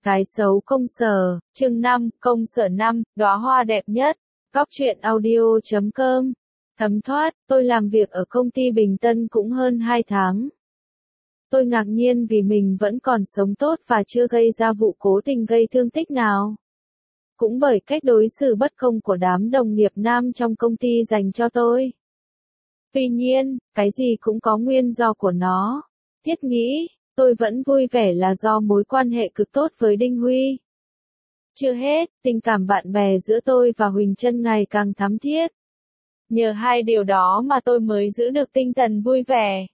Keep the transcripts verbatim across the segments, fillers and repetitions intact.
Cái xấu công sở, chương năm, công sở năm, đóa hoa đẹp nhất. Góc truyện audio chấm com. Thấm thoát, tôi làm việc ở công ty Bình Tân cũng hơn hai tháng. Tôi ngạc nhiên vì mình vẫn còn sống tốt và chưa gây ra vụ cố tình gây thương tích nào. Cũng bởi cách đối xử bất công của đám đồng nghiệp nam trong công ty dành cho tôi. Tuy nhiên, cái gì cũng có nguyên do của nó. Thiết nghĩ, tôi vẫn vui vẻ là do mối quan hệ cực tốt với Đinh Huy. Chưa hết, tình cảm bạn bè giữa tôi và Huỳnh Trân ngày càng thắm thiết. Nhờ hai điều đó mà tôi mới giữ được tinh thần vui vẻ.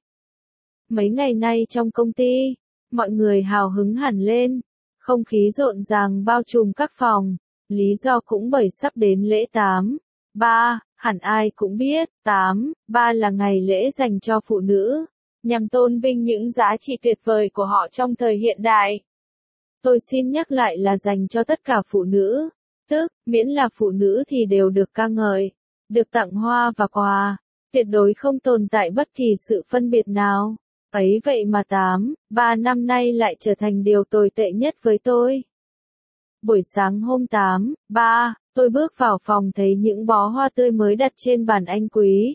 Mấy ngày nay trong công ty, mọi người hào hứng hẳn lên, không khí rộn ràng bao trùm các phòng, lý do cũng bởi sắp đến lễ tám ba, hẳn ai cũng biết, tám ba là ngày lễ dành cho phụ nữ, nhằm tôn vinh những giá trị tuyệt vời của họ trong thời hiện đại. Tôi xin nhắc lại là dành cho tất cả phụ nữ, tức, miễn là phụ nữ thì đều được ca ngợi, được tặng hoa và quà, tuyệt đối không tồn tại bất kỳ sự phân biệt nào. Ấy vậy mà tám ba năm nay lại trở thành điều tồi tệ nhất với tôi. Buổi sáng hôm tám ba, tôi bước vào phòng thấy những bó hoa tươi mới đặt trên bàn anh Quý.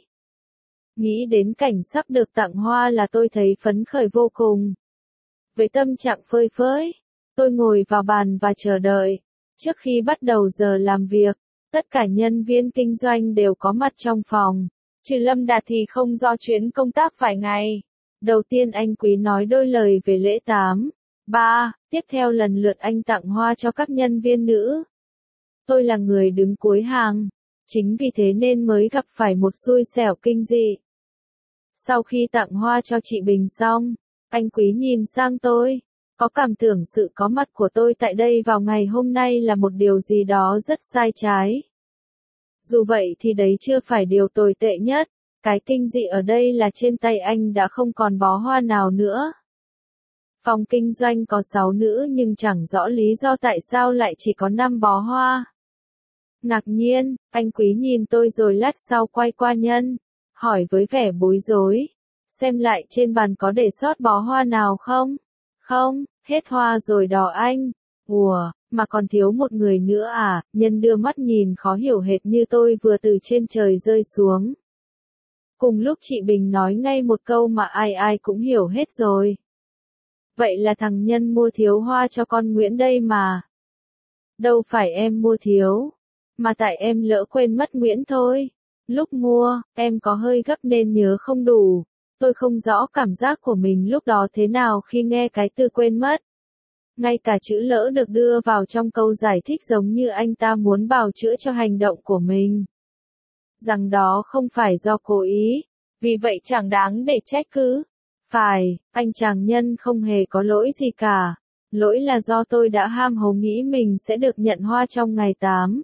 Nghĩ đến cảnh sắp được tặng hoa là tôi thấy phấn khởi vô cùng. Với tâm trạng phơi phới, tôi ngồi vào bàn và chờ đợi. Trước khi bắt đầu giờ làm việc, tất cả nhân viên kinh doanh đều có mặt trong phòng. Trừ Lâm Đạt thì không do chuyến công tác vài ngày. Đầu tiên anh Quý nói đôi lời về lễ tám ba, tiếp theo lần lượt anh tặng hoa cho các nhân viên nữ. Tôi là người đứng cuối hàng, chính vì thế nên mới gặp phải một xui xẻo kinh dị. Sau khi tặng hoa cho chị Bình xong, anh Quý nhìn sang tôi, có cảm tưởng sự có mặt của tôi tại đây vào ngày hôm nay là một điều gì đó rất sai trái. Dù vậy thì đấy chưa phải điều tồi tệ nhất, cái kinh dị ở đây là trên tay anh đã không còn bó hoa nào nữa. Phòng kinh doanh có sáu nữ nhưng chẳng rõ lý do tại sao lại chỉ có năm bó hoa. Ngạc nhiên, anh Quý nhìn tôi rồi lát sau quay qua Nhân, hỏi với vẻ bối rối, xem lại trên bàn có để sót bó hoa nào không? Không, hết hoa rồi đó anh. Ủa, mà còn thiếu một người nữa à? Nhân đưa mắt nhìn khó hiểu hệt như tôi vừa từ trên trời rơi xuống. Cùng lúc chị Bình nói ngay một câu mà ai ai cũng hiểu hết rồi. Vậy là thằng Nhân mua thiếu hoa cho con Nguyễn đây mà. Đâu phải em mua thiếu, mà tại em lỡ quên mất Nguyễn thôi. Lúc mua, em có hơi gấp nên nhớ không đủ. Tôi không rõ cảm giác của mình lúc đó thế nào khi nghe cái từ quên mất. Ngay cả chữ lỡ được đưa vào trong câu giải thích giống như anh ta muốn bào chữa cho hành động của mình. Rằng đó không phải do cố ý, vì vậy chẳng đáng để trách cứ. Phải, anh chàng Nhân không hề có lỗi gì cả. Lỗi là do tôi đã ham hố nghĩ mình sẽ được nhận hoa trong ngày tám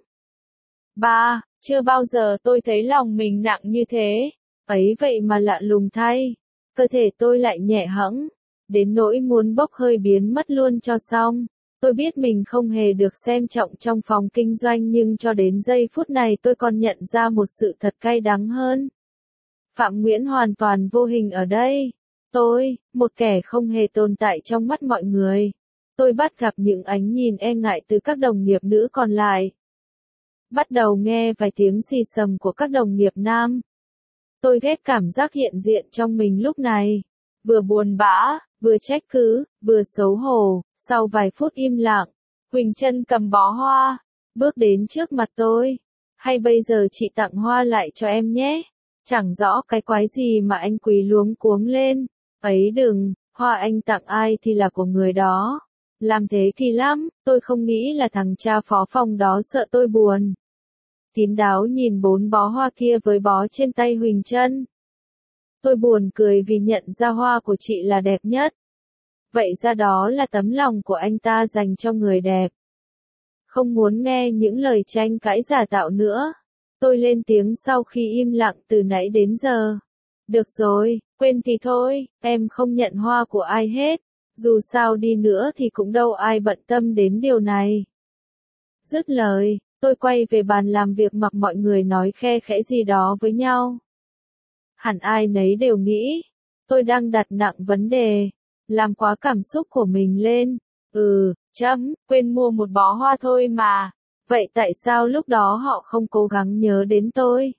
ba, chưa bao giờ tôi thấy lòng mình nặng như thế. Ấy vậy mà lạ lùng thay, cơ thể tôi lại nhẹ hẫng, đến nỗi muốn bốc hơi biến mất luôn cho xong. Tôi biết mình không hề được xem trọng trong phòng kinh doanh nhưng cho đến giây phút này tôi còn nhận ra một sự thật cay đắng hơn. Phạm Nguyễn hoàn toàn vô hình ở đây. Tôi, một kẻ không hề tồn tại trong mắt mọi người. Tôi bắt gặp những ánh nhìn e ngại từ các đồng nghiệp nữ còn lại. Bắt đầu nghe vài tiếng xì xầm của các đồng nghiệp nam. Tôi ghét cảm giác hiện diện trong mình lúc này. Vừa buồn bã, vừa trách cứ, vừa xấu hổ. Sau vài phút im lặng, Huỳnh Trân cầm bó hoa, bước đến trước mặt tôi. Hay bây giờ chị tặng hoa lại cho em nhé. Chẳng rõ cái quái gì mà anh Quý luống cuống lên. Ấy đừng, hoa anh tặng ai thì là của người đó. Làm thế kỳ lắm, tôi không nghĩ là thằng cha phó phòng đó sợ tôi buồn. Kín đáo nhìn bốn bó hoa kia với bó trên tay Huỳnh Trân. Tôi buồn cười vì nhận ra hoa của chị là đẹp nhất. Vậy ra đó là tấm lòng của anh ta dành cho người đẹp. Không muốn nghe những lời tranh cãi giả tạo nữa. Tôi lên tiếng sau khi im lặng từ nãy đến giờ. Được rồi, quên thì thôi, em không nhận hoa của ai hết. Dù sao đi nữa thì cũng đâu ai bận tâm đến điều này. Dứt lời, tôi quay về bàn làm việc mặc mọi người nói khe khẽ gì đó với nhau. Hẳn ai nấy đều nghĩ, tôi đang đặt nặng vấn đề, làm quá cảm xúc của mình lên. Ừ, Chấm, quên mua một bó hoa thôi mà. Vậy tại sao lúc đó họ không cố gắng nhớ đến tôi?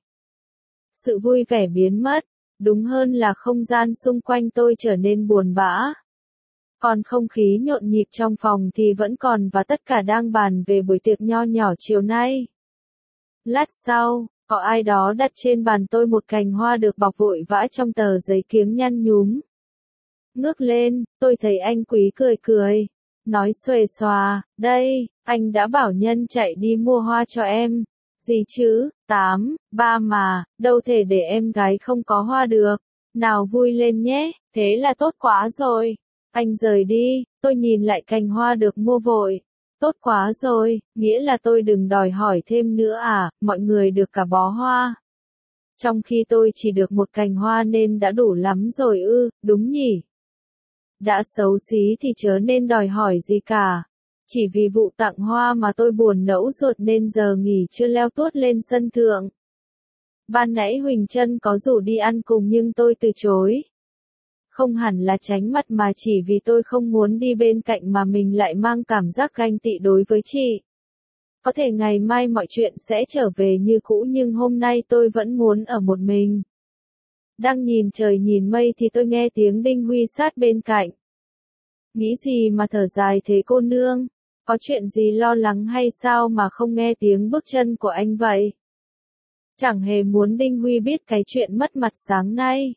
Sự vui vẻ biến mất, đúng hơn là không gian xung quanh tôi trở nên buồn bã. Còn không khí nhộn nhịp trong phòng thì vẫn còn và tất cả đang bàn về buổi tiệc nho nhỏ chiều nay. Lát sau, có ai đó đặt trên bàn tôi một cành hoa được bọc vội vã trong tờ giấy kiếng nhăn nhúm. Ngước lên, tôi thấy anh Quý cười cười, nói xuề xòa, đây, anh đã bảo Nhân chạy đi mua hoa cho em. Gì chứ, tám, ba mà, đâu thể để em gái không có hoa được. Nào vui lên nhé, thế là tốt quá rồi. Anh rời đi, tôi nhìn lại cành hoa được mua vội. Tốt quá rồi, nghĩa là tôi đừng đòi hỏi thêm nữa à, mọi người được cả bó hoa. Trong khi tôi chỉ được một cành hoa nên đã đủ lắm rồi ư, đúng nhỉ? Đã xấu xí thì chớ nên đòi hỏi gì cả. Chỉ vì vụ tặng hoa mà tôi buồn nẫu ruột nên giờ nghỉ chưa leo tuốt lên sân thượng. Ban nãy Huỳnh Trân có rủ đi ăn cùng nhưng tôi từ chối. Không hẳn là tránh mặt mà chỉ vì tôi không muốn đi bên cạnh mà mình lại mang cảm giác ganh tị đối với chị. Có thể ngày mai mọi chuyện sẽ trở về như cũ nhưng hôm nay tôi vẫn muốn ở một mình. Đang nhìn trời nhìn mây thì tôi nghe tiếng Đinh Huy sát bên cạnh. Nghĩ gì mà thở dài thế cô nương? Có chuyện gì lo lắng hay sao mà không nghe tiếng bước chân của anh vậy? Chẳng hề muốn Đinh Huy biết cái chuyện mất mặt sáng nay.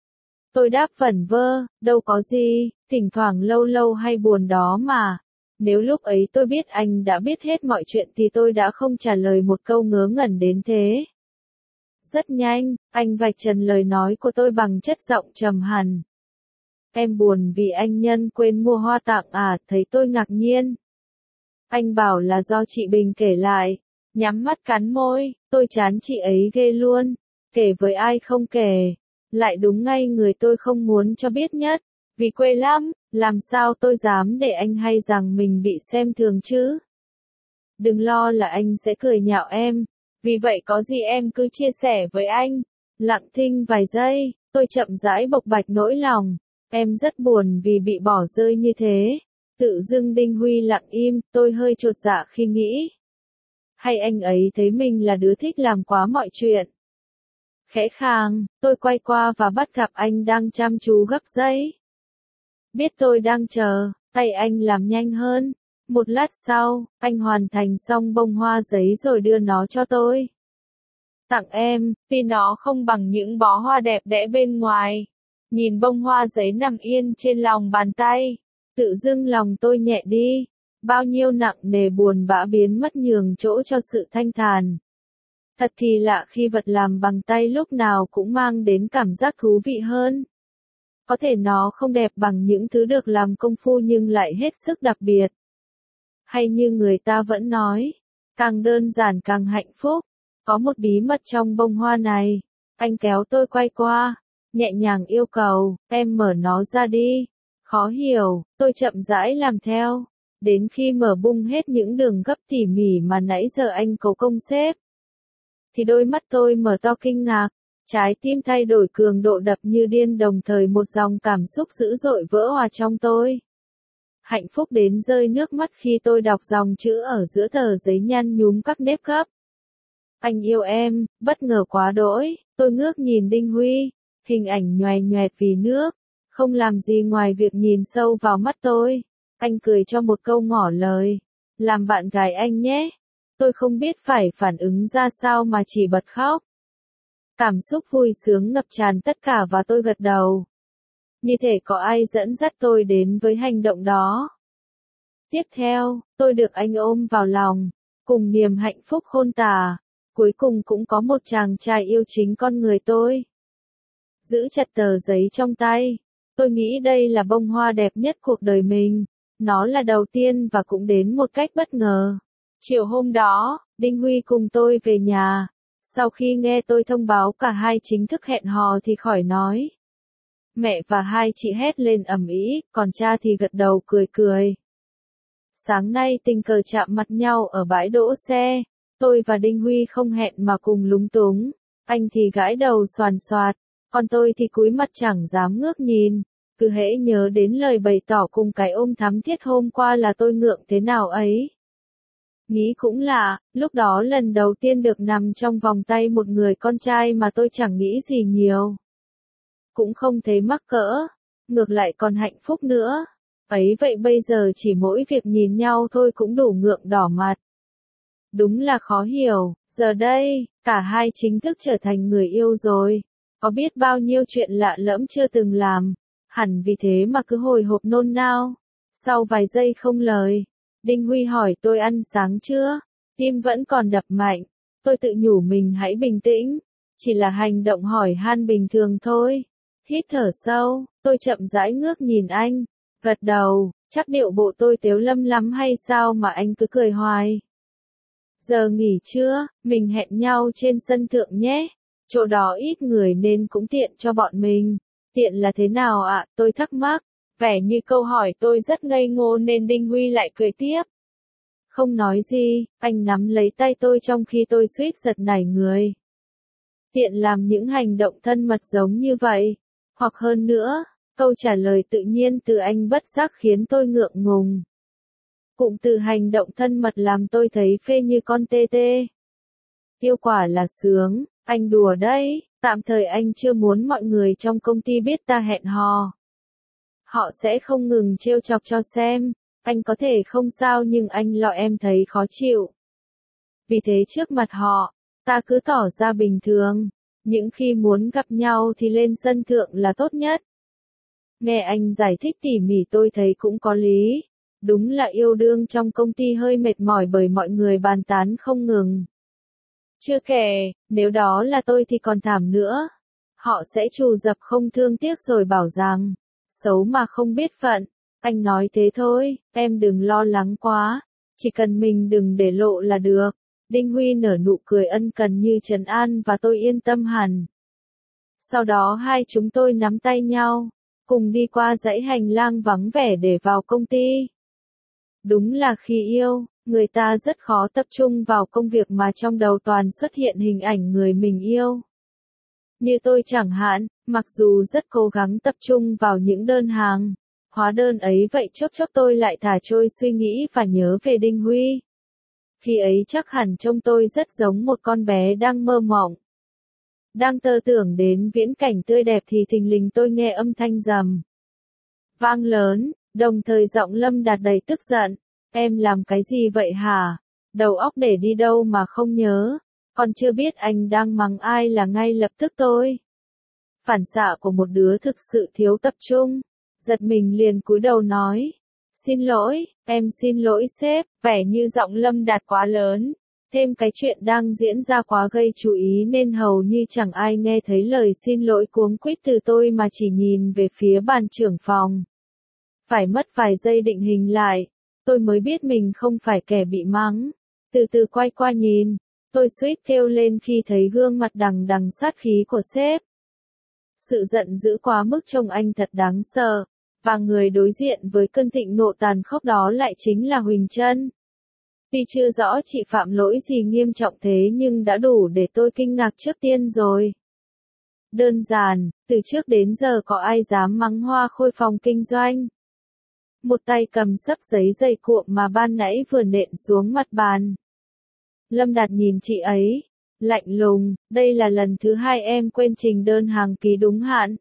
Tôi đáp vẩn vơ, đâu có gì, thỉnh thoảng lâu lâu hay buồn đó mà. Nếu lúc ấy tôi biết anh đã biết hết mọi chuyện thì tôi đã không trả lời một câu ngớ ngẩn đến thế. Rất nhanh, anh vạch trần lời nói của tôi bằng chất giọng trầm hẳn. Em buồn vì anh Nhân quên mua hoa tặng à, thấy tôi ngạc nhiên. Anh bảo là do chị Bình kể lại. Nhắm mắt cắn môi, tôi chán chị ấy ghê luôn. Kể với ai không kể. Lại đúng ngay người tôi không muốn cho biết nhất. Vì quê lắm, làm sao tôi dám để anh hay rằng mình bị xem thường chứ? Đừng lo là anh sẽ cười nhạo em. Vì vậy có gì em cứ chia sẻ với anh. Lặng thinh vài giây, tôi chậm rãi bộc bạch nỗi lòng. Em rất buồn vì bị bỏ rơi như thế. Tự dưng Đinh Huy lặng im, tôi hơi chột dạ khi nghĩ. Hay anh ấy thấy mình là đứa thích làm quá mọi chuyện. Khẽ khàng, tôi quay qua và bắt gặp anh đang chăm chú gấp giấy. Biết tôi đang chờ, tay anh làm nhanh hơn. Một lát sau, anh hoàn thành xong bông hoa giấy rồi đưa nó cho tôi. Tặng em, vì nó không bằng những bó hoa đẹp đẽ bên ngoài. Nhìn bông hoa giấy nằm yên trên lòng bàn tay. Tự dưng lòng tôi nhẹ đi. Bao nhiêu nặng nề buồn bã biến mất nhường chỗ cho sự thanh thản. Thật kỳ lạ khi vật làm bằng tay lúc nào cũng mang đến cảm giác thú vị hơn. Có thể nó không đẹp bằng những thứ được làm công phu nhưng lại hết sức đặc biệt. Hay như người ta vẫn nói, càng đơn giản càng hạnh phúc. Có một bí mật trong bông hoa này. Anh kéo tôi quay qua, nhẹ nhàng yêu cầu, em mở nó ra đi. Khó hiểu, tôi chậm rãi làm theo. Đến khi mở bung hết những đường gấp tỉ mỉ mà nãy giờ anh cố công xếp. Thì đôi mắt tôi mở to kinh ngạc. Trái tim thay đổi cường độ đập như điên đồng thời một dòng cảm xúc dữ dội vỡ hòa trong tôi. Hạnh phúc đến rơi nước mắt khi tôi đọc dòng chữ ở giữa tờ giấy nhăn nhúm các nếp gấp. Anh yêu em, bất ngờ quá đỗi, tôi ngước nhìn Đinh Huy, hình ảnh nhoài nhoẹt vì nước, không làm gì ngoài việc nhìn sâu vào mắt tôi. Anh cười cho một câu ngỏ lời, làm bạn gái anh nhé. Tôi không biết phải phản ứng ra sao mà chỉ bật khóc. Cảm xúc vui sướng ngập tràn tất cả và tôi gật đầu. Như thể có ai dẫn dắt tôi đến với hành động đó. Tiếp theo, tôi được anh ôm vào lòng, cùng niềm hạnh phúc khôn tả. Cuối cùng cũng có một chàng trai yêu chính con người tôi. Giữ chặt tờ giấy trong tay. Tôi nghĩ đây là bông hoa đẹp nhất cuộc đời mình. Nó là đầu tiên và cũng đến một cách bất ngờ. Chiều hôm đó, Đinh Huy cùng tôi về nhà. Sau khi nghe tôi thông báo cả hai chính thức hẹn hò thì khỏi nói. Mẹ và hai chị hét lên ầm ĩ, còn cha thì gật đầu cười cười. Sáng nay tình cờ chạm mặt nhau ở bãi đỗ xe. Tôi và Đinh Huy không hẹn mà cùng lúng túng. Anh thì gãi đầu xoàn xoạt, còn tôi thì cúi mặt chẳng dám ngước nhìn. cứ hễ nhớ đến lời bày tỏ cùng cái ôm thắm thiết hôm qua là tôi ngượng thế nào ấy. Nghĩ cũng lạ, lúc đó lần đầu tiên được nằm trong vòng tay một người con trai mà tôi chẳng nghĩ gì nhiều. Cũng không thấy mắc cỡ, ngược lại còn hạnh phúc nữa. Ấy vậy bây giờ chỉ mỗi việc nhìn nhau thôi cũng đủ ngượng đỏ mặt. Đúng là khó hiểu, giờ đây, cả hai chính thức trở thành người yêu rồi. Có biết bao nhiêu chuyện lạ lẫm chưa từng làm, hẳn vì thế mà cứ hồi hộp nôn nao. Sau vài giây không lời, Đinh Huy hỏi tôi ăn sáng chưa, tim vẫn còn đập mạnh. Tôi tự nhủ mình hãy bình tĩnh, chỉ là hành động hỏi han bình thường thôi. Hít thở sâu, tôi chậm rãi ngước nhìn anh, gật đầu, chắc điệu bộ tôi tếu lâm lắm hay sao mà anh cứ cười hoài. Giờ nghỉ trưa, mình hẹn nhau trên sân thượng nhé, chỗ đó ít người nên cũng tiện cho bọn mình. Tiện là thế nào ạ, tôi thắc mắc, vẻ như câu hỏi tôi rất ngây ngô nên Đinh Huy lại cười tiếp. Không nói gì, anh nắm lấy tay tôi trong khi tôi suýt giật nảy người. Tiện làm những hành động thân mật giống như vậy, hoặc hơn nữa, câu trả lời tự nhiên từ anh bất giác khiến tôi ngượng ngùng. Cụm từ hành động thân mật làm tôi thấy phê như con tê tê. Yêu quả là sướng, anh đùa đấy, tạm thời anh chưa muốn mọi người trong công ty biết ta hẹn hò. Họ sẽ không ngừng trêu chọc cho xem, anh có thể không sao nhưng anh lo em thấy khó chịu. Vì thế trước mặt họ, ta cứ tỏ ra bình thường, những khi muốn gặp nhau thì lên sân thượng là tốt nhất. Nghe anh giải thích tỉ mỉ tôi thấy cũng có lý. Đúng là yêu đương trong công ty hơi mệt mỏi bởi mọi người bàn tán không ngừng. Chưa kể, nếu đó là tôi thì còn thảm nữa. Họ sẽ trù dập không thương tiếc rồi bảo rằng, xấu mà không biết phận. Anh nói thế thôi, em đừng lo lắng quá, chỉ cần mình đừng để lộ là được. Đinh Huy nở nụ cười ân cần như trấn an và tôi yên tâm hẳn. Sau đó hai chúng tôi nắm tay nhau, cùng đi qua dãy hành lang vắng vẻ để vào công ty. Đúng là khi yêu, người ta rất khó tập trung vào công việc mà trong đầu toàn xuất hiện hình ảnh người mình yêu. Như tôi chẳng hạn, mặc dù rất cố gắng tập trung vào những đơn hàng, hóa đơn ấy vậy chốc chốc tôi lại thả trôi suy nghĩ và nhớ về Đinh Huy. Khi ấy chắc hẳn trông tôi rất giống một con bé đang mơ mộng. Đang tơ tưởng đến viễn cảnh tươi đẹp thì thình lình tôi nghe âm thanh rầm vang lớn, đồng thời giọng Lâm Đạt đầy tức giận. Em làm cái gì vậy hả? Đầu óc để đi đâu mà không nhớ? Còn chưa biết anh đang mắng ai là ngay lập tức tôi. Phản xạ của một đứa thực sự thiếu tập trung. Giật mình liền cúi đầu nói. Xin lỗi, em xin lỗi sếp, vẻ như giọng Lâm Đạt quá lớn. Thêm cái chuyện đang diễn ra quá gây chú ý nên hầu như chẳng ai nghe thấy lời xin lỗi cuống quýt từ tôi mà chỉ nhìn về phía ban trưởng phòng. Phải mất vài giây định hình lại, tôi mới biết mình không phải kẻ bị mắng. Từ từ quay qua nhìn, tôi suýt kêu lên khi thấy gương mặt đằng đằng sát khí của sếp. Sự giận dữ quá mức trông anh thật đáng sợ, và người đối diện với cơn thịnh nộ tàn khốc đó lại chính là Huỳnh Trân. Tuy chưa rõ chị phạm lỗi gì nghiêm trọng thế nhưng đã đủ để tôi kinh ngạc trước tiên rồi. Đơn giản, từ trước đến giờ có ai dám mắng Hoa Khôi phòng kinh doanh. Một tay cầm sấp giấy dày cuộn mà ban nãy vừa nện xuống mặt bàn. Lâm Đạt nhìn chị ấy, lạnh lùng, đây là lần thứ hai em quên trình đơn hàng ký đúng hạn.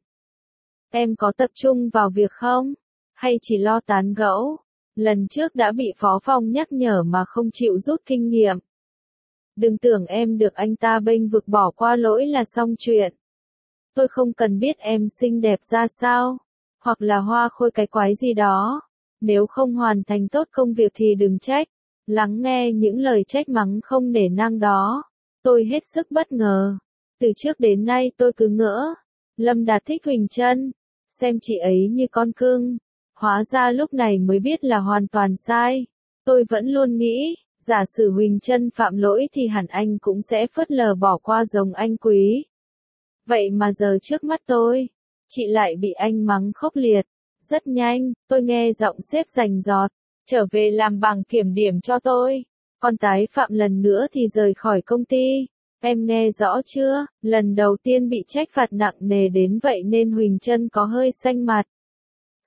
Em có tập trung vào việc không? Hay chỉ lo tán gẫu? Lần trước đã bị phó phòng nhắc nhở mà không chịu rút kinh nghiệm. Đừng tưởng em được anh ta bênh vực bỏ qua lỗi là xong chuyện. Tôi không cần biết em xinh đẹp ra sao, hoặc là Hoa Khôi cái quái gì đó. Nếu không hoàn thành tốt công việc thì đừng trách. Lắng nghe những lời trách mắng không nể nang đó. Tôi hết sức bất ngờ. Từ trước đến nay tôi cứ ngỡ. Lâm Đạt thích Huỳnh Trân. Xem chị ấy như con cưng. Hóa ra lúc này mới biết là hoàn toàn sai. Tôi vẫn luôn nghĩ, giả sử Huỳnh Trân phạm lỗi thì hẳn anh cũng sẽ phớt lờ bỏ qua giống anh Quý. Vậy mà giờ trước mắt tôi, chị lại bị anh mắng khốc liệt. Rất nhanh, tôi nghe giọng sếp rành rọt, trở về làm bằng kiểm điểm cho tôi. Còn tái phạm lần nữa thì rời khỏi công ty. Em nghe rõ chưa, lần đầu tiên bị trách phạt nặng nề đến vậy nên Huỳnh Trân có hơi xanh mặt.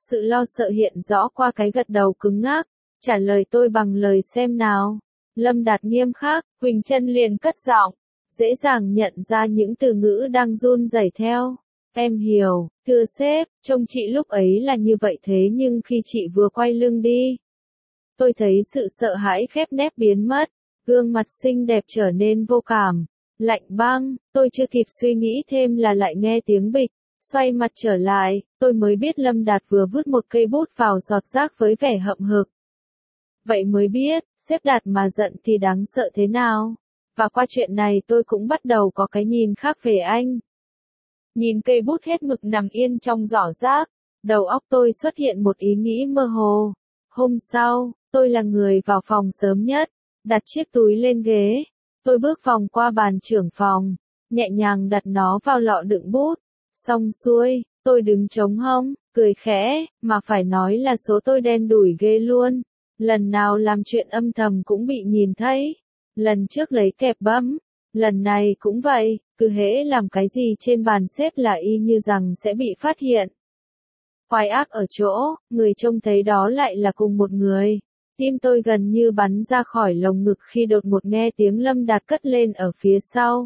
Sự lo sợ hiện rõ qua cái gật đầu cứng ngắc, trả lời tôi bằng lời xem nào. Lâm Đạt nghiêm khắc, Quỳnh Trân liền cất giọng, dễ dàng nhận ra những từ ngữ đang run rẩy theo. Em hiểu, thưa sếp, trông chị lúc ấy là như vậy thế nhưng khi chị vừa quay lưng đi, tôi thấy sự sợ hãi khép nép biến mất, gương mặt xinh đẹp trở nên vô cảm, lạnh băng, tôi chưa kịp suy nghĩ thêm là lại nghe tiếng bịch, xoay mặt trở lại, tôi mới biết Lâm Đạt vừa vứt một cây bút vào giọt rác với vẻ hậm hực. Vậy mới biết, sếp Đạt mà giận thì đáng sợ thế nào. Và qua chuyện này tôi cũng bắt đầu có cái nhìn khác về anh. Nhìn cây bút hết mực nằm yên trong giỏ rác, đầu óc tôi xuất hiện một ý nghĩ mơ hồ. Hôm sau, tôi là người vào phòng sớm nhất, đặt chiếc túi lên ghế. Tôi bước vòng qua bàn trưởng phòng, nhẹ nhàng đặt nó vào lọ đựng bút. Xong xuôi, tôi đứng trống hông, cười khẽ, mà phải nói là số tôi đen đủi ghê luôn. Lần nào làm chuyện âm thầm cũng bị nhìn thấy. Lần trước lấy kẹp bấm, lần này cũng vậy, cứ hễ làm cái gì trên bàn xếp là y như rằng sẽ bị phát hiện. Quái ác ở chỗ, người trông thấy đó lại là cùng một người. Tim tôi gần như bắn ra khỏi lồng ngực khi đột ngột nghe tiếng Lâm Đạt cất lên ở phía sau.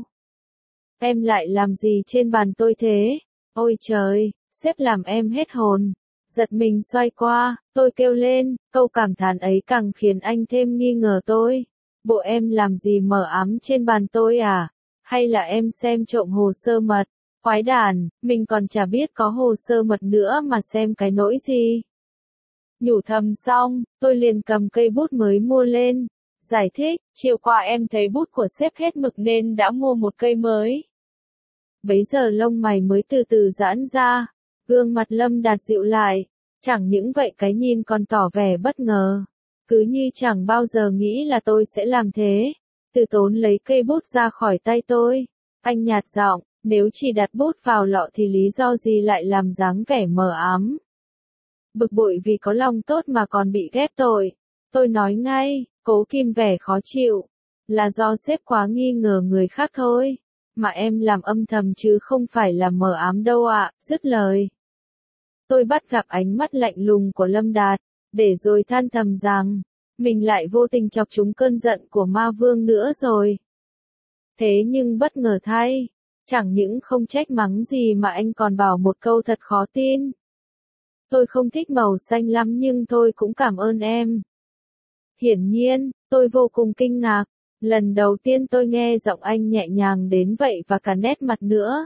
Em lại làm gì trên bàn tôi thế? Ôi trời, sếp làm em hết hồn. Giật mình xoay qua, tôi kêu lên, câu cảm thán ấy càng khiến anh thêm nghi ngờ tôi. Bộ em làm gì mờ ám trên bàn tôi à? Hay là em xem trộm hồ sơ mật? Quái đản, mình còn chả biết có hồ sơ mật nữa mà xem cái nỗi gì. Nhủ thầm xong, tôi liền cầm cây bút mới mua lên. Giải thích, chiều qua em thấy bút của sếp hết mực nên đã mua một cây mới. Bấy giờ lông mày mới từ từ giãn ra, gương mặt Lâm Đạt dịu lại, chẳng những vậy cái nhìn còn tỏ vẻ bất ngờ, cứ như chẳng bao giờ nghĩ là tôi sẽ làm thế. Từ tốn lấy cây bút ra khỏi tay tôi, anh nhạt giọng, nếu chỉ đặt bút vào lọ thì lý do gì lại làm dáng vẻ mờ ám. Bực bội vì có lòng tốt mà còn bị ghép tội, tôi nói ngay, cố kìm vẻ khó chịu, là do sếp quá nghi ngờ người khác thôi. Mà em làm âm thầm chứ không phải là mờ ám đâu ạ, dứt lời. Tôi bắt gặp ánh mắt lạnh lùng của Lâm Đạt, để rồi than thầm rằng, mình lại vô tình chọc trúng cơn giận của ma vương nữa rồi. Thế nhưng bất ngờ thay, chẳng những không trách mắng gì mà anh còn bảo một câu thật khó tin. Tôi không thích màu xanh lắm nhưng tôi cũng cảm ơn em. Hiển nhiên, tôi vô cùng kinh ngạc. Lần đầu tiên tôi nghe giọng anh nhẹ nhàng đến vậy và cả nét mặt nữa.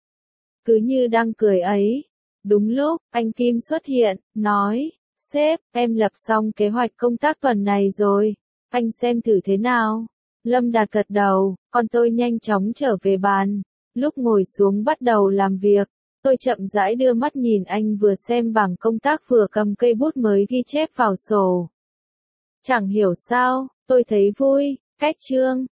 Cứ như đang cười ấy. Đúng lúc, anh Kim xuất hiện, nói, sếp, em lập xong kế hoạch công tác tuần này rồi. Anh xem thử thế nào. Lâm Đạt gật đầu, còn tôi nhanh chóng trở về bàn. Lúc ngồi xuống bắt đầu làm việc, tôi chậm rãi đưa mắt nhìn anh vừa xem bảng công tác vừa cầm cây bút mới ghi chép vào sổ. Chẳng hiểu sao, tôi thấy vui. Cách chương